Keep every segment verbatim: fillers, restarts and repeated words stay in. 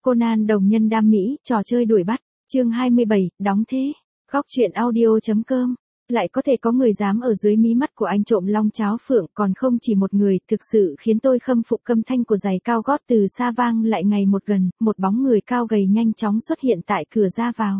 Conan đồng nhân đam mỹ, trò chơi đuổi bắt, chương hai mươi bảy, đóng thế. Góc truyện audio.com. Lại có thể có người dám ở dưới mí mắt của anh trộm long cháo phượng, còn không chỉ một người, thực sự khiến tôi khâm phục. Âm thanh của giày cao gót từ xa vang lại ngày một gần, một bóng người cao gầy nhanh chóng xuất hiện tại cửa ra vào.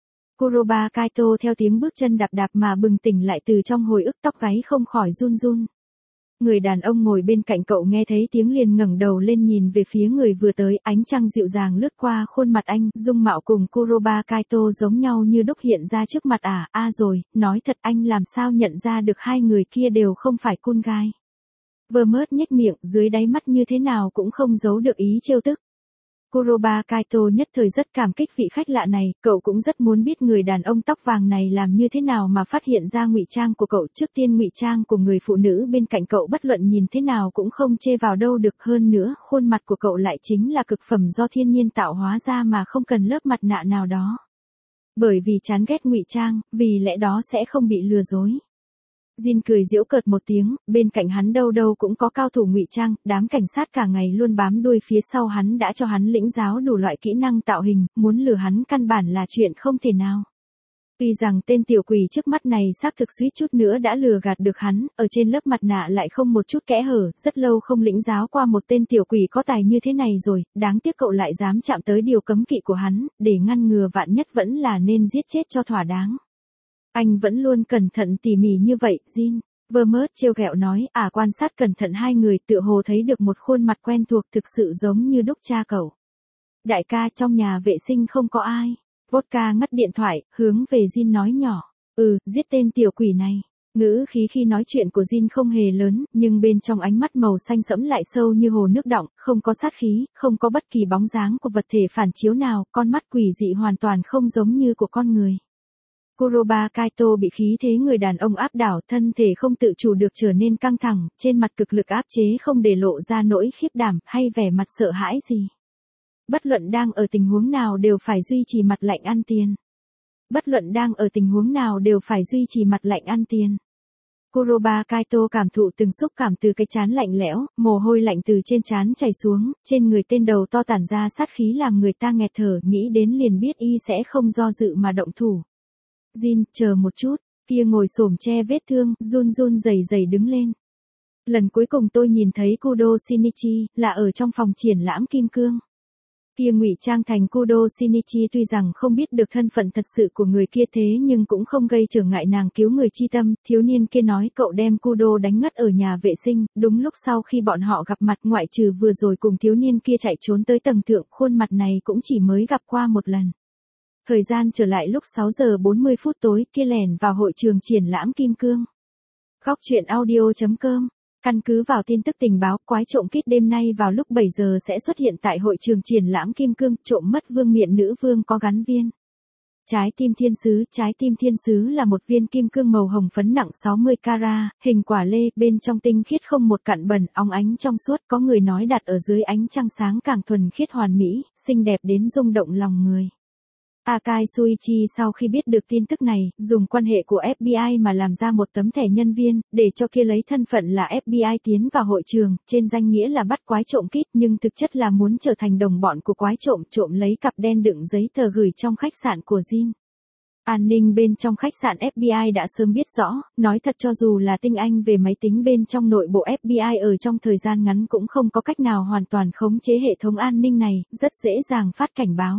Kuroba Kaito theo tiếng bước chân đạp đạp mà bừng tỉnh lại từ trong hồi ức, tóc gáy không khỏi run run. Người đàn ông ngồi bên cạnh cậu nghe thấy tiếng liền ngẩng đầu lên nhìn về phía người vừa tới, ánh trăng dịu dàng lướt qua khuôn mặt anh, dung mạo cùng Kuroba Kaito giống nhau như đúc hiện ra trước mặt. À, a à rồi, nói thật anh làm sao nhận ra được hai người kia đều không phải cool guy. Vermouth nhếch miệng, dưới đáy mắt như thế nào cũng không giấu được ý trêu tức. Kuroba Kaito nhất thời rất cảm kích vị khách lạ này, cậu cũng rất muốn biết người đàn ông tóc vàng này làm như thế nào mà phát hiện ra ngụy trang của cậu. Trước tiên ngụy trang của người phụ nữ bên cạnh cậu bất luận nhìn thế nào cũng không chê vào đâu được, hơn nữa, khuôn mặt của cậu lại chính là cực phẩm do thiên nhiên tạo hóa ra mà không cần lớp mặt nạ nào đó. Bởi vì chán ghét ngụy trang, vì lẽ đó sẽ không bị lừa dối. Jin cười giễu cợt một tiếng, bên cạnh hắn đâu đâu cũng có cao thủ ngụy trang, đám cảnh sát cả ngày luôn bám đuôi phía sau hắn đã cho hắn lĩnh giáo đủ loại kỹ năng tạo hình, muốn lừa hắn căn bản là chuyện không thể nào. Tuy rằng tên tiểu quỷ trước mắt này xác thực suýt chút nữa đã lừa gạt được hắn, ở trên lớp mặt nạ lại không một chút kẽ hở, rất lâu không lĩnh giáo qua một tên tiểu quỷ có tài như thế này rồi, đáng tiếc cậu lại dám chạm tới điều cấm kỵ của hắn, để ngăn ngừa vạn nhất vẫn là nên giết chết cho thỏa đáng. Anh vẫn luôn cẩn thận tỉ mỉ như vậy, Jin. Vermouth trêu ghẹo nói, à quan sát cẩn thận hai người tựa hồ thấy được một khuôn mặt quen thuộc thực sự giống như đúc cha cậu. Đại ca, trong nhà vệ sinh không có ai. Vodka ngắt điện thoại, hướng về Jin nói nhỏ. Ừ, giết tên tiểu quỷ này. Ngữ khí khi nói chuyện của Jin không hề lớn, nhưng bên trong ánh mắt màu xanh sẫm lại sâu như hồ nước đọng, không có sát khí, không có bất kỳ bóng dáng của vật thể phản chiếu nào, con mắt quỷ dị hoàn toàn không giống như của con người. Kuroba Kaito bị khí thế người đàn ông áp đảo, thân thể không tự chủ được trở nên căng thẳng, trên mặt cực lực áp chế không để lộ ra nỗi khiếp đảm hay vẻ mặt sợ hãi gì. Bất luận đang ở tình huống nào đều phải duy trì mặt lạnh ăn tiền. Bất luận đang ở tình huống nào đều phải duy trì mặt lạnh ăn tiền. Kuroba Kaito cảm thụ từng xúc cảm từ cái trán lạnh lẽo, mồ hôi lạnh từ trên trán chảy xuống, trên người tên đầu to tản ra sát khí làm người ta nghẹt thở, nghĩ đến liền biết y sẽ không do dự mà động thủ. Jin, chờ một chút, kia ngồi xổm che vết thương, run run rẩy rẩy đứng lên. Lần cuối cùng tôi nhìn thấy Kudo Shinichi, là ở trong phòng triển lãm kim cương. Kia ngụy trang thành Kudo Shinichi tuy rằng không biết được thân phận thật sự của người kia thế nhưng cũng không gây trở ngại nàng cứu người chi tâm. Thiếu niên kia nói cậu đem Kudo đánh ngất ở nhà vệ sinh, đúng lúc sau khi bọn họ gặp mặt, ngoại trừ vừa rồi cùng thiếu niên kia chạy trốn tới tầng thượng, khuôn mặt này cũng chỉ mới gặp qua một lần. Thời gian trở lại lúc sáu giờ bốn mươi phút tối, kia lẻn vào hội trường triển lãm kim cương. Góc truyện audio.com. Căn cứ vào tin tức tình báo, quái trộm kít đêm nay vào lúc bảy giờ sẽ xuất hiện tại hội trường triển lãm kim cương, trộm mất vương miện nữ vương có gắn viên trái tim thiên sứ. Trái tim thiên sứ là một viên kim cương màu hồng phấn nặng sáu mươi carat, hình quả lê, bên trong tinh khiết không một cặn bẩn, óng ánh trong suốt, có người nói đặt ở dưới ánh trăng sáng càng thuần khiết hoàn mỹ, xinh đẹp đến rung động lòng người. Akai Suichi sau khi biết được tin tức này, dùng quan hệ của ép bê i mà làm ra một tấm thẻ nhân viên, để cho kia lấy thân phận là ép bê i tiến vào hội trường, trên danh nghĩa là bắt quái trộm kít nhưng thực chất là muốn trở thành đồng bọn của quái trộm, trộm lấy cặp đen đựng giấy tờ gửi trong khách sạn của Jin. An ninh bên trong khách sạn ép bê i đã sớm biết rõ, nói thật cho dù là tinh anh về máy tính bên trong nội bộ ép bê i ở trong thời gian ngắn cũng không có cách nào hoàn toàn khống chế hệ thống an ninh này, rất dễ dàng phát cảnh báo.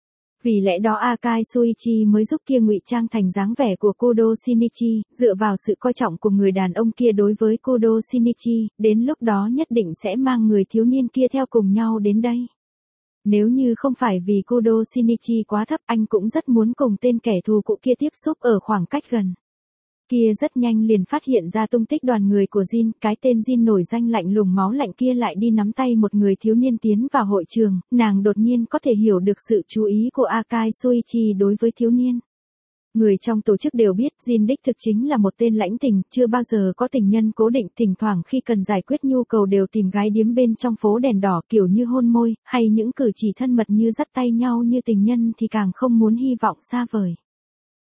Vì lẽ đó Akai Suichi mới giúp kia ngụy trang thành dáng vẻ của Kudo Shinichi, dựa vào sự coi trọng của người đàn ông kia đối với Kudo Shinichi, đến lúc đó nhất định sẽ mang người thiếu niên kia theo cùng nhau đến đây. Nếu như không phải vì Kudo Shinichi quá thấp, anh cũng rất muốn cùng tên kẻ thù cũ kia tiếp xúc ở khoảng cách gần. Kia rất nhanh liền phát hiện ra tung tích đoàn người của Jin, cái tên Jin nổi danh lạnh lùng máu lạnh kia lại đi nắm tay một người thiếu niên tiến vào hội trường, nàng đột nhiên có thể hiểu được sự chú ý của Akai Suichi đối với thiếu niên. Người trong tổ chức đều biết Jin đích thực chính là một tên lãnh tình, chưa bao giờ có tình nhân cố định, thỉnh thoảng khi cần giải quyết nhu cầu đều tìm gái điếm bên trong phố đèn đỏ kiểu như hôn môi, hay những cử chỉ thân mật như dắt tay nhau như tình nhân thì càng không muốn hy vọng xa vời.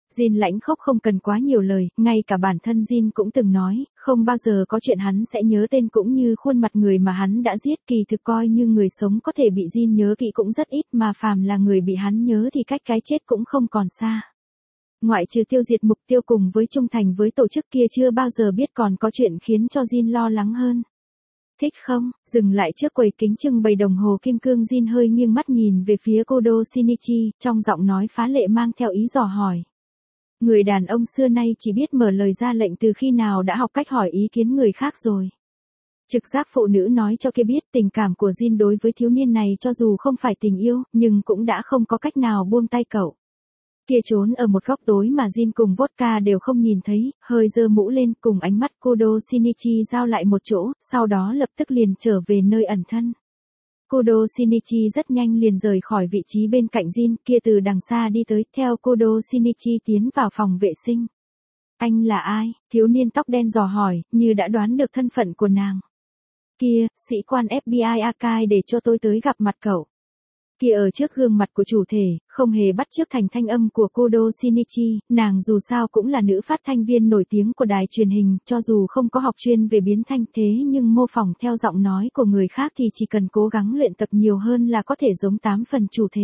Jin lãnh khốc không cần quá nhiều lời, ngay cả bản thân Jin cũng từng nói, không bao giờ có chuyện hắn sẽ nhớ tên cũng như khuôn mặt người mà hắn đã giết, kỳ thực coi như người sống có thể bị Jin nhớ kỹ cũng rất ít, mà phàm là người bị hắn nhớ thì cách cái chết cũng không còn xa. Ngoại trừ tiêu diệt mục tiêu cùng với trung thành với tổ chức kia, chưa bao giờ biết còn có chuyện khiến cho Jin lo lắng hơn. Thích không? Dừng lại trước quầy kính trưng bày đồng hồ kim cương, Jin hơi nghiêng mắt nhìn về phía Kodo Shinichi, trong giọng nói phá lệ mang theo ý dò hỏi. Người đàn ông xưa nay chỉ biết mở lời ra lệnh, từ khi nào đã học cách hỏi ý kiến người khác rồi. Trực giác phụ nữ nói cho kia biết tình cảm của Jin đối với thiếu niên này cho dù không phải tình yêu, nhưng cũng đã không có cách nào buông tay cậu. Kia trốn ở một góc tối mà Jin cùng vodka đều không nhìn thấy, hơi giơ mũ lên, cùng ánh mắt Kodo Shinichi giao lại một chỗ, sau đó lập tức liền trở về nơi ẩn thân. Kodo Shinichi rất nhanh liền rời khỏi vị trí bên cạnh Jin, kia từ đằng xa đi tới, theo Kodo Shinichi tiến vào phòng vệ sinh. Anh là ai? Thiếu niên tóc đen dò hỏi, như đã đoán được thân phận của nàng. Kia, sĩ quan ép bê i Akai để cho tôi tới gặp mặt cậu. Kia ở trước gương mặt của chủ thể, không hề bắt chước thành thanh âm của Kodo Shinichi, nàng dù sao cũng là nữ phát thanh viên nổi tiếng của đài truyền hình, cho dù không có học chuyên về biến thanh thế nhưng mô phỏng theo giọng nói của người khác thì chỉ cần cố gắng luyện tập nhiều hơn là có thể giống tám phần chủ thể.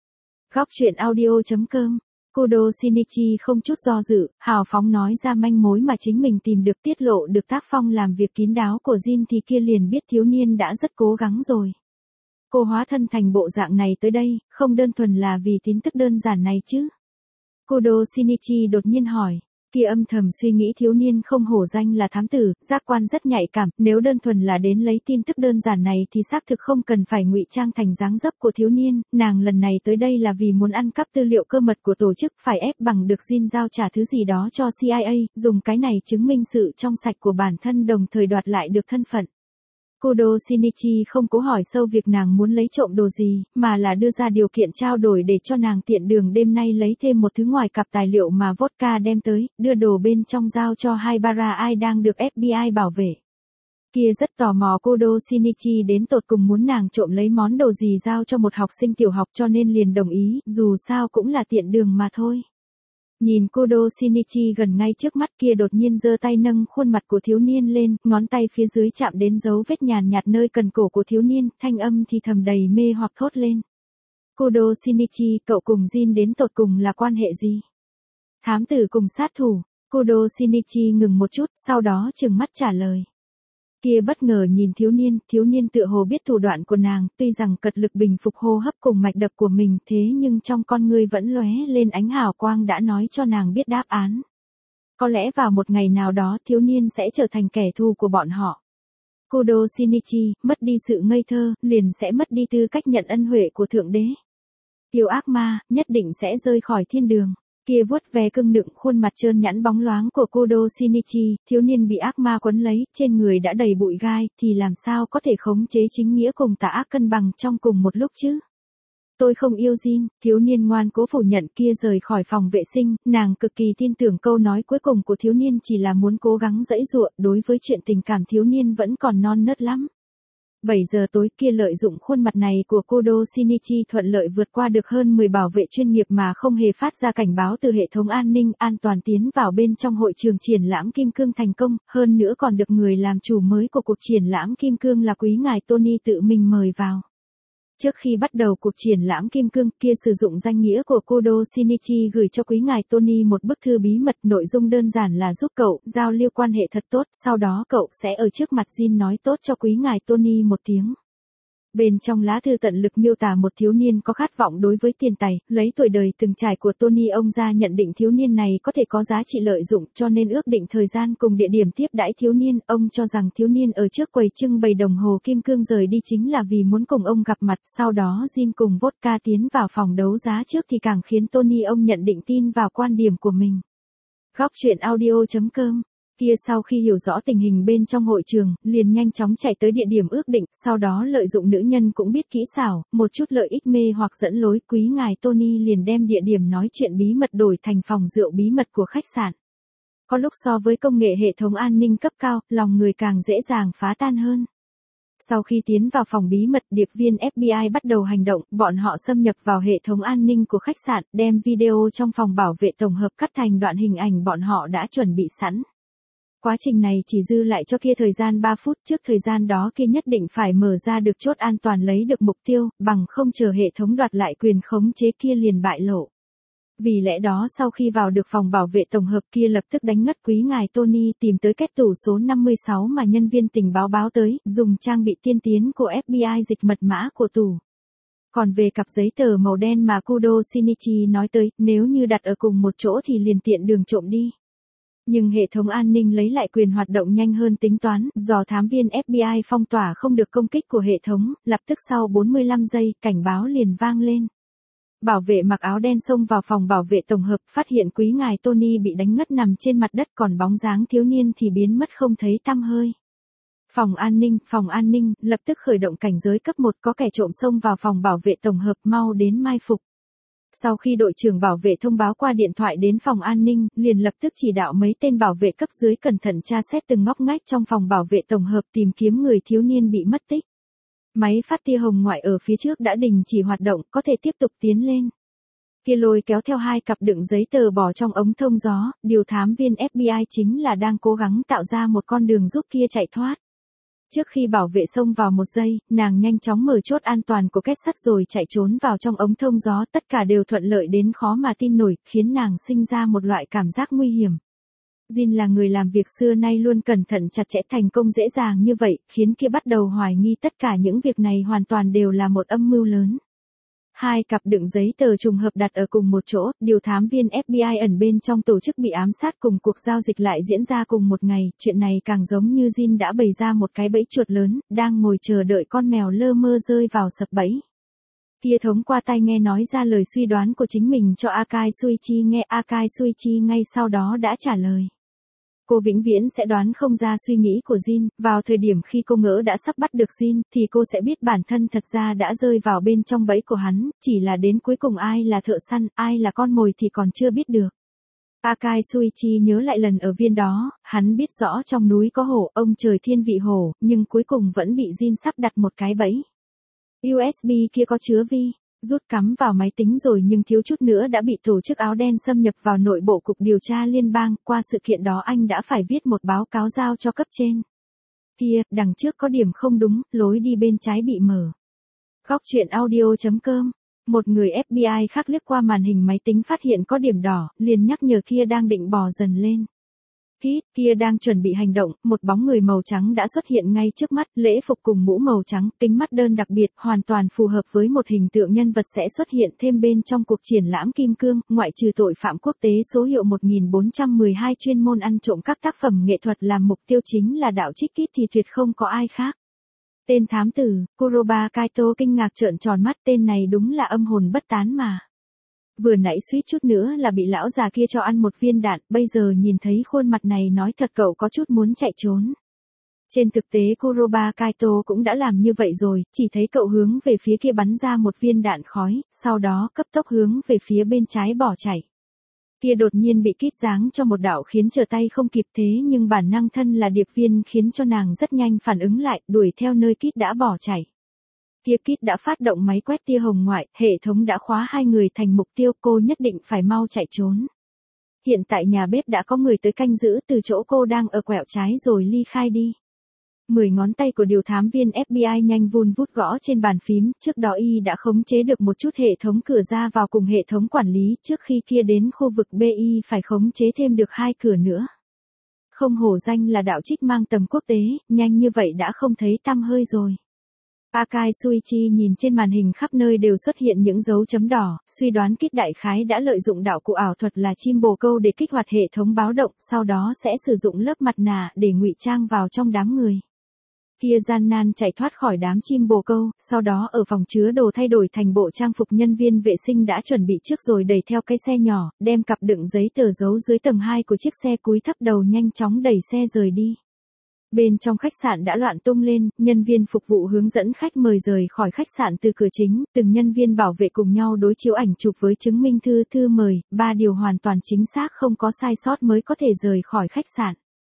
Góc truyện audio chấm com. Kodo Shinichi không chút do dự, hào phóng nói ra manh mối mà chính mình tìm được, tiết lộ được tác phong làm việc kín đáo của Jin thì kia liền biết thiếu niên đã rất cố gắng rồi. Cô hóa thân thành bộ dạng này tới đây, không đơn thuần là vì tin tức đơn giản này chứ? Kodo Shinichi đột nhiên hỏi. Kia âm thầm suy nghĩ thiếu niên không hổ danh là thám tử, giác quan rất nhạy cảm, nếu đơn thuần là đến lấy tin tức đơn giản này thì xác thực không cần phải ngụy trang thành dáng dấp của thiếu niên, nàng lần này tới đây là vì muốn ăn cắp tư liệu cơ mật của tổ chức, phải ép bằng được Jin giao trả thứ gì đó cho C I A, dùng cái này chứng minh sự trong sạch của bản thân đồng thời đoạt lại được thân phận. Kodo Shinichi không cố hỏi sâu việc nàng muốn lấy trộm đồ gì, mà là đưa ra điều kiện trao đổi để cho nàng tiện đường đêm nay lấy thêm một thứ ngoài cặp tài liệu mà vodka đem tới, đưa đồ bên trong giao cho Haibara Ai đang được ép bê i bảo vệ. Kia rất tò mò Kodo Shinichi đến tột cùng muốn nàng trộm lấy món đồ gì giao cho một học sinh tiểu học, cho nên liền đồng ý, dù sao cũng là tiện đường mà thôi. Nhìn Kodo Shinichi gần ngay trước mắt, kia đột nhiên giơ tay nâng khuôn mặt của thiếu niên lên, ngón tay phía dưới chạm đến dấu vết nhàn nhạt nơi cần cổ của thiếu niên, thanh âm thì thầm đầy mê hoặc thốt lên. Kodo Shinichi, cậu cùng Jin đến tột cùng là quan hệ gì? Thám tử cùng sát thủ. Kodo Shinichi ngừng một chút, sau đó trừng mắt trả lời. Kia bất ngờ nhìn thiếu niên, thiếu niên tựa hồ biết thủ đoạn của nàng, tuy rằng cật lực bình phục hô hấp cùng mạch đập của mình, thế nhưng trong con ngươi vẫn lóe lên ánh hào quang đã nói cho nàng biết đáp án. Có lẽ vào một ngày nào đó thiếu niên sẽ trở thành kẻ thù của bọn họ. Kodo Shinichi, mất đi sự ngây thơ, liền sẽ mất đi tư cách nhận ân huệ của Thượng Đế. Yêu ác ma, nhất định sẽ rơi khỏi thiên đường. Kia vuốt ve cưng nựng khuôn mặt trơn nhẵn bóng loáng của Kodo Shinichi, thiếu niên bị ác ma quấn lấy, trên người đã đầy bụi gai, thì làm sao có thể khống chế chính nghĩa cùng tà ác cân bằng trong cùng một lúc chứ? Tôi không yêu Jin, thiếu niên ngoan cố phủ nhận. Kia rời khỏi phòng vệ sinh, nàng cực kỳ tin tưởng câu nói cuối cùng của thiếu niên chỉ là muốn cố gắng giãy giụa, đối với chuyện tình cảm thiếu niên vẫn còn non nớt lắm. bảy giờ tối, kia lợi dụng khuôn mặt này của Kodo Shinichi thuận lợi vượt qua được hơn mười bảo vệ chuyên nghiệp mà không hề phát ra cảnh báo từ hệ thống an ninh, an toàn tiến vào bên trong hội trường triển lãm Kim Cương thành công, hơn nữa còn được người làm chủ mới của cuộc triển lãm Kim Cương là quý ngài Tony tự mình mời vào. Trước khi bắt đầu cuộc triển lãm Kim Cương, kia sử dụng danh nghĩa của Kodo Shinichi gửi cho quý ngài Tony một bức thư bí mật, nội dung đơn giản là giúp cậu giao lưu quan hệ thật tốt, sau đó cậu sẽ ở trước mặt Jin nói tốt cho quý ngài Tony một tiếng. Bên trong lá thư tận lực miêu tả một thiếu niên có khát vọng đối với tiền tài, lấy tuổi đời từng trải của Tony ông ra nhận định thiếu niên này có thể có giá trị lợi dụng, cho nên ước định thời gian cùng địa điểm tiếp đãi thiếu niên. Ông cho rằng thiếu niên ở trước quầy trưng bày đồng hồ kim cương rời đi chính là vì muốn cùng ông gặp mặt, sau đó Jin cùng vodka tiến vào phòng đấu giá trước thì càng khiến Tony ông nhận định tin vào quan điểm của mình. Góc truyện audio chấm com. Kia sau khi hiểu rõ tình hình bên trong hội trường, liền nhanh chóng chạy tới địa điểm ước định, sau đó lợi dụng nữ nhân cũng biết kỹ xảo, một chút lợi ích mê hoặc dẫn lối, quý ngài Tony liền đem địa điểm nói chuyện bí mật đổi thành phòng rượu bí mật của khách sạn. Có lúc so với công nghệ hệ thống an ninh cấp cao, lòng người càng dễ dàng phá tan hơn. Sau khi tiến vào phòng bí mật, điệp viên ép bê i bắt đầu hành động, bọn họ xâm nhập vào hệ thống an ninh của khách sạn, đem video trong phòng bảo vệ tổng hợp cắt thành đoạn hình ảnh bọn họ đã chuẩn bị sẵn. Quá trình này chỉ dư lại cho kia thời gian ba phút, trước thời gian đó kia nhất định phải mở ra được chốt an toàn lấy được mục tiêu, bằng không chờ hệ thống đoạt lại quyền khống chế kia liền bại lộ. Vì lẽ đó sau khi vào được phòng bảo vệ tổng hợp kia lập tức đánh ngất quý ngài Tony, tìm tới két tủ số năm mươi sáu mà nhân viên tình báo báo tới, dùng trang bị tiên tiến của ép bê i dịch mật mã của tủ. Còn về cặp giấy tờ màu đen mà Kudo Shinichi nói tới, nếu như đặt ở cùng một chỗ thì liền tiện đường trộm đi. Nhưng hệ thống an ninh lấy lại quyền hoạt động nhanh hơn tính toán, dò thám viên ép bê i phong tỏa không được công kích của hệ thống, lập tức sau bốn mươi lăm giây, cảnh báo liền vang lên. Bảo vệ mặc áo đen xông vào phòng bảo vệ tổng hợp, phát hiện quý ngài Tony bị đánh ngất nằm trên mặt đất, còn bóng dáng thiếu niên thì biến mất không thấy tăm hơi. Phòng an ninh, phòng an ninh, lập tức khởi động cảnh giới cấp một, có kẻ trộm xông vào phòng bảo vệ tổng hợp, mau đến mai phục. Sau khi đội trưởng bảo vệ thông báo qua điện thoại đến phòng an ninh, liền lập tức chỉ đạo mấy tên bảo vệ cấp dưới cẩn thận tra xét từng ngóc ngách trong phòng bảo vệ tổng hợp tìm kiếm người thiếu niên bị mất tích. Máy phát tia hồng ngoại ở phía trước đã đình chỉ hoạt động, có thể tiếp tục tiến lên. Kia lôi kéo theo hai cặp đựng giấy tờ bỏ trong ống thông gió, điều thám viên ép bê i chính là đang cố gắng tạo ra một con đường giúp kia chạy thoát. Trước khi bảo vệ xông vào một giây, nàng nhanh chóng mở chốt an toàn của két sắt rồi chạy trốn vào trong ống thông gió, tất cả đều thuận lợi đến khó mà tin nổi, khiến nàng sinh ra một loại cảm giác nguy hiểm. Jin là người làm việc xưa nay luôn cẩn thận chặt chẽ, thành công dễ dàng như vậy, khiến kia bắt đầu hoài nghi tất cả những việc này hoàn toàn đều là một âm mưu lớn. Hai cặp đựng giấy tờ trùng hợp đặt ở cùng một chỗ, điều thám viên ép bê i ẩn bên trong tổ chức bị ám sát cùng cuộc giao dịch lại diễn ra cùng một ngày, chuyện này càng giống như Jin đã bày ra một cái bẫy chuột lớn, đang ngồi chờ đợi con mèo lơ mơ rơi vào sập bẫy. Kia thống qua tai nghe nói ra lời suy đoán của chính mình cho Akai Suichi nghe, Akai Suichi ngay sau đó đã trả lời. Cô vĩnh viễn sẽ đoán không ra suy nghĩ của Jin, vào thời điểm khi cô ngỡ đã sắp bắt được Jin, thì cô sẽ biết bản thân thật ra đã rơi vào bên trong bẫy của hắn, chỉ là đến cuối cùng ai là thợ săn, ai là con mồi thì còn chưa biết được. Akai Suichi nhớ lại lần ở viên đó, hắn biết rõ trong núi có hổ, ông trời thiên vị hổ, nhưng cuối cùng vẫn bị Jin sắp đặt một cái bẫy. u ét bê kia có chứa vi. Rút cắm vào máy tính rồi nhưng thiếu chút nữa đã bị tổ chức áo đen xâm nhập vào nội bộ cục điều tra liên bang, qua sự kiện đó anh đã phải viết một báo cáo giao cho cấp trên. Kia, đằng trước có điểm không đúng, lối đi bên trái bị mở. Góc truyện audio chấm com. Một người ép bê i khác liếc qua màn hình máy tính phát hiện có điểm đỏ, liền nhắc nhở kia đang định bò dần lên. Kít, kia đang chuẩn bị hành động, một bóng người màu trắng đã xuất hiện ngay trước mắt, lễ phục cùng mũ màu trắng, kính mắt đơn đặc biệt, hoàn toàn phù hợp với một hình tượng nhân vật sẽ xuất hiện thêm bên trong cuộc triển lãm Kim Cương, ngoại trừ tội phạm quốc tế số hiệu một nghìn bốn trăm mười hai chuyên môn ăn trộm các tác phẩm nghệ thuật làm mục tiêu chính là đạo trích Kít thì tuyệt không có ai khác. Tên thám tử, Kuroba Kaito kinh ngạc trợn tròn mắt, tên này đúng là âm hồn bất tán mà. Vừa nãy suýt chút nữa là bị lão già kia cho ăn một viên đạn, bây giờ nhìn thấy khuôn mặt này nói thật cậu có chút muốn chạy trốn. Trên thực tế Kuroba Kaito cũng đã làm như vậy rồi, chỉ thấy cậu hướng về phía kia bắn ra một viên đạn khói, sau đó cấp tốc hướng về phía bên trái bỏ chạy. Kia đột nhiên bị Kít giáng cho một đạo khiến trở tay không kịp, thế nhưng bản năng thân là điệp viên khiến cho nàng rất nhanh phản ứng lại, đuổi theo nơi Kít đã bỏ chạy. Kia Kít đã phát động máy quét tia hồng ngoại, hệ thống đã khóa hai người thành mục tiêu, cô nhất định phải mau chạy trốn. Hiện tại nhà bếp đã có người tới canh giữ từ chỗ cô đang ở quẹo trái rồi ly khai đi. Mười ngón tay của điều thám viên ép bê i nhanh vun vút gõ trên bàn phím, trước đó y đã khống chế được một chút hệ thống cửa ra vào cùng hệ thống quản lý, trước khi kia đến khu vực bê i phải khống chế thêm được hai cửa nữa. Không hổ danh là đạo trích mang tầm quốc tế, nhanh như vậy đã không thấy tăm hơi rồi. Akai Suichi nhìn trên màn hình khắp nơi đều xuất hiện những dấu chấm đỏ, suy đoán Kít đại khái đã lợi dụng đạo cụ ảo thuật là chim bồ câu để kích hoạt hệ thống báo động, sau đó sẽ sử dụng lớp mặt nạ để ngụy trang vào trong đám người. Kia gian nan chạy thoát khỏi đám chim bồ câu, sau đó ở phòng chứa đồ thay đổi thành bộ trang phục nhân viên vệ sinh đã chuẩn bị trước rồi đẩy theo cái xe nhỏ, đem cặp đựng giấy tờ giấu dưới tầng hai của chiếc xe, cúi thấp đầu nhanh chóng đẩy xe rời đi. Bên trong khách sạn đã loạn tung lên, nhân viên phục vụ hướng dẫn khách mời rời khỏi khách sạn từ cửa chính, từng nhân viên bảo vệ cùng nhau đối chiếu ảnh chụp với chứng minh thư thư mời, ba điều hoàn toàn chính xác không có sai sót mới có thể rời khỏi khách sạn.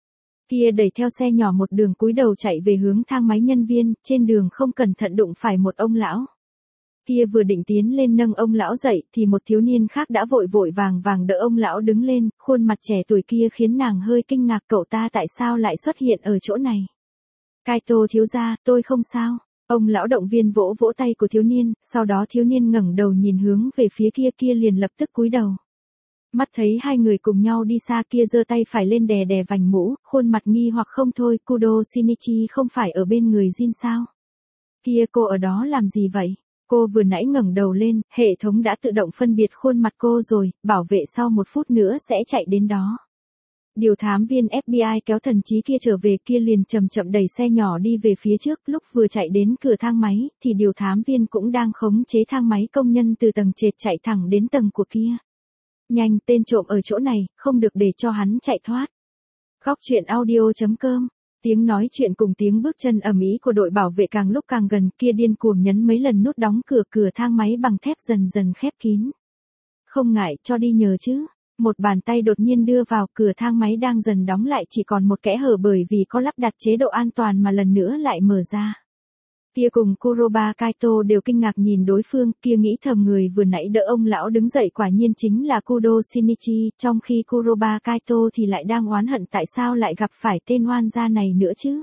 Kia đẩy theo xe nhỏ một đường cúi đầu chạy về hướng thang máy nhân viên, trên đường không cẩn thận đụng phải một ông lão. Kia vừa định tiến lên nâng ông lão dậy thì một thiếu niên khác đã vội vội vàng vàng đỡ ông lão đứng lên, khuôn mặt trẻ tuổi kia khiến nàng hơi kinh ngạc, cậu ta tại sao lại xuất hiện ở chỗ này. Kaito thiếu gia, tôi không sao. Ông lão động viên vỗ vỗ tay của thiếu niên, sau đó thiếu niên ngẩng đầu nhìn hướng về phía kia, kia liền lập tức cúi đầu. Mắt thấy hai người cùng nhau đi xa, kia giơ tay phải lên đè đè vành mũ, khuôn mặt nghi hoặc không thôi, Kudo Shinichi không phải ở bên người Jin sao? Kia cô ở đó làm gì vậy? Cô vừa nãy ngẩng đầu lên, hệ thống đã tự động phân biệt khuôn mặt cô rồi, bảo vệ sau một phút nữa sẽ chạy đến đó. Điều thám viên ép bê i kéo thần trí kia trở về, kia liền chậm chậm đẩy xe nhỏ đi về phía trước, lúc vừa chạy đến cửa thang máy, thì điều thám viên cũng đang khống chế thang máy công nhân từ tầng trệt chạy thẳng đến tầng của kia. Nhanh, tên trộm ở chỗ này, không được để cho hắn chạy thoát. Góc truyện audio chấm com. Tiếng nói chuyện cùng tiếng bước chân ầm ĩ của đội bảo vệ càng lúc càng gần, kia điên cuồng nhấn mấy lần nút đóng cửa, cửa thang máy bằng thép dần dần khép kín. Không ngại, cho đi nhờ chứ. Một bàn tay đột nhiên đưa vào, cửa thang máy đang dần đóng lại chỉ còn một kẽ hở bởi vì có lắp đặt chế độ an toàn mà lần nữa lại mở ra. Kia cùng Kuroba Kaito đều kinh ngạc nhìn đối phương, kia nghĩ thầm người vừa nãy đỡ ông lão đứng dậy quả nhiên chính là Kudo Shinichi, trong khi Kuroba Kaito thì lại đang oán hận tại sao lại gặp phải tên oan gia này nữa chứ.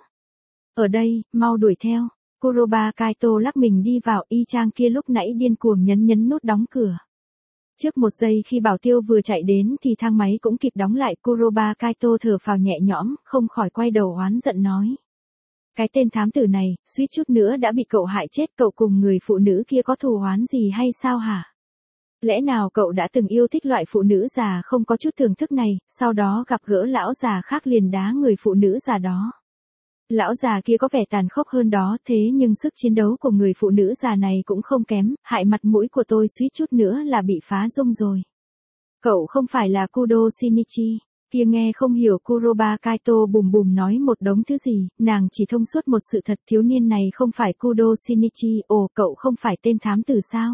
Ở đây, mau đuổi theo. Kuroba Kaito lắc mình đi vào, y chang kia lúc nãy điên cuồng nhấn nhấn nút đóng cửa. Trước một giây khi Bảo Tiêu vừa chạy đến thì thang máy cũng kịp đóng lại, Kuroba Kaito thở phào nhẹ nhõm, không khỏi quay đầu oán giận nói. Cái tên thám tử này, suýt chút nữa đã bị cậu hại chết, cậu cùng người phụ nữ kia có thù oán gì hay sao hả? Lẽ nào cậu đã từng yêu thích loại phụ nữ già không có chút thưởng thức này, sau đó gặp gỡ lão già khác liền đá người phụ nữ già đó? Lão già kia có vẻ tàn khốc hơn đó, thế nhưng sức chiến đấu của người phụ nữ già này cũng không kém, hại mặt mũi của tôi suýt chút nữa là bị phá dung rồi. Cậu không phải là Kudo Shinichi. Kia nghe không hiểu Kuroba Kaito bùm bùm nói một đống thứ gì, nàng chỉ thông suốt một sự thật, thiếu niên này không phải Kudo Shinichi, ồ cậu không phải tên thám tử sao?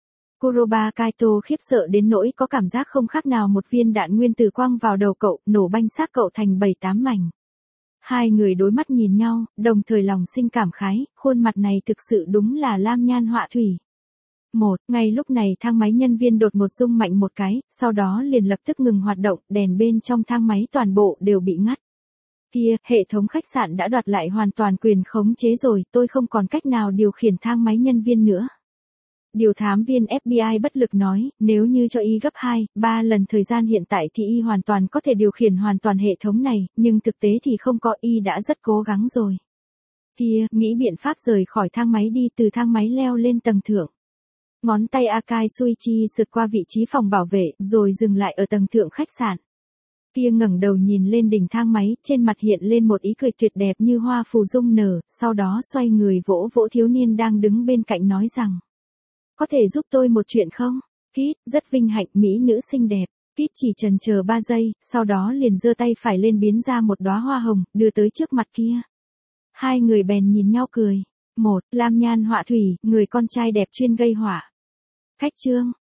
Kuroba Kaito khiếp sợ đến nỗi có cảm giác không khác nào một viên đạn nguyên tử quăng vào đầu cậu, nổ banh xác cậu thành bảy tám mảnh. Hai người đối mắt nhìn nhau, đồng thời lòng sinh cảm khái, khuôn mặt này thực sự đúng là lam nhan họa thủy. Một, ngay lúc này thang máy nhân viên đột ngột rung mạnh một cái, sau đó liền lập tức ngừng hoạt động, đèn bên trong thang máy toàn bộ đều bị ngắt. Kia, hệ thống khách sạn đã đoạt lại hoàn toàn quyền khống chế rồi, tôi không còn cách nào điều khiển thang máy nhân viên nữa. Điều thám viên ép bê i bất lực nói, nếu như cho y gấp hai, ba lần thời gian hiện tại thì y hoàn toàn có thể điều khiển hoàn toàn hệ thống này, nhưng thực tế thì không có, y đã rất cố gắng rồi. Kia, nghĩ biện pháp rời khỏi thang máy đi, từ thang máy leo lên tầng thượng. Ngón tay Akai Suichi sượt qua vị trí phòng bảo vệ, rồi dừng lại ở tầng thượng khách sạn. Kia ngẩng đầu nhìn lên đỉnh thang máy, trên mặt hiện lên một ý cười tuyệt đẹp như hoa phù dung nở, sau đó xoay người vỗ vỗ thiếu niên đang đứng bên cạnh nói rằng. Có thể giúp tôi một chuyện không? Kit, rất vinh hạnh, mỹ nữ xinh đẹp. Kit chỉ chần chờ ba giây, sau đó liền giơ tay phải lên biến ra một đóa hoa hồng, đưa tới trước mặt kia. Hai người bèn nhìn nhau cười. Một, lam nhan họa thủy, người con trai đẹp chuyên gây họa. Khách trương,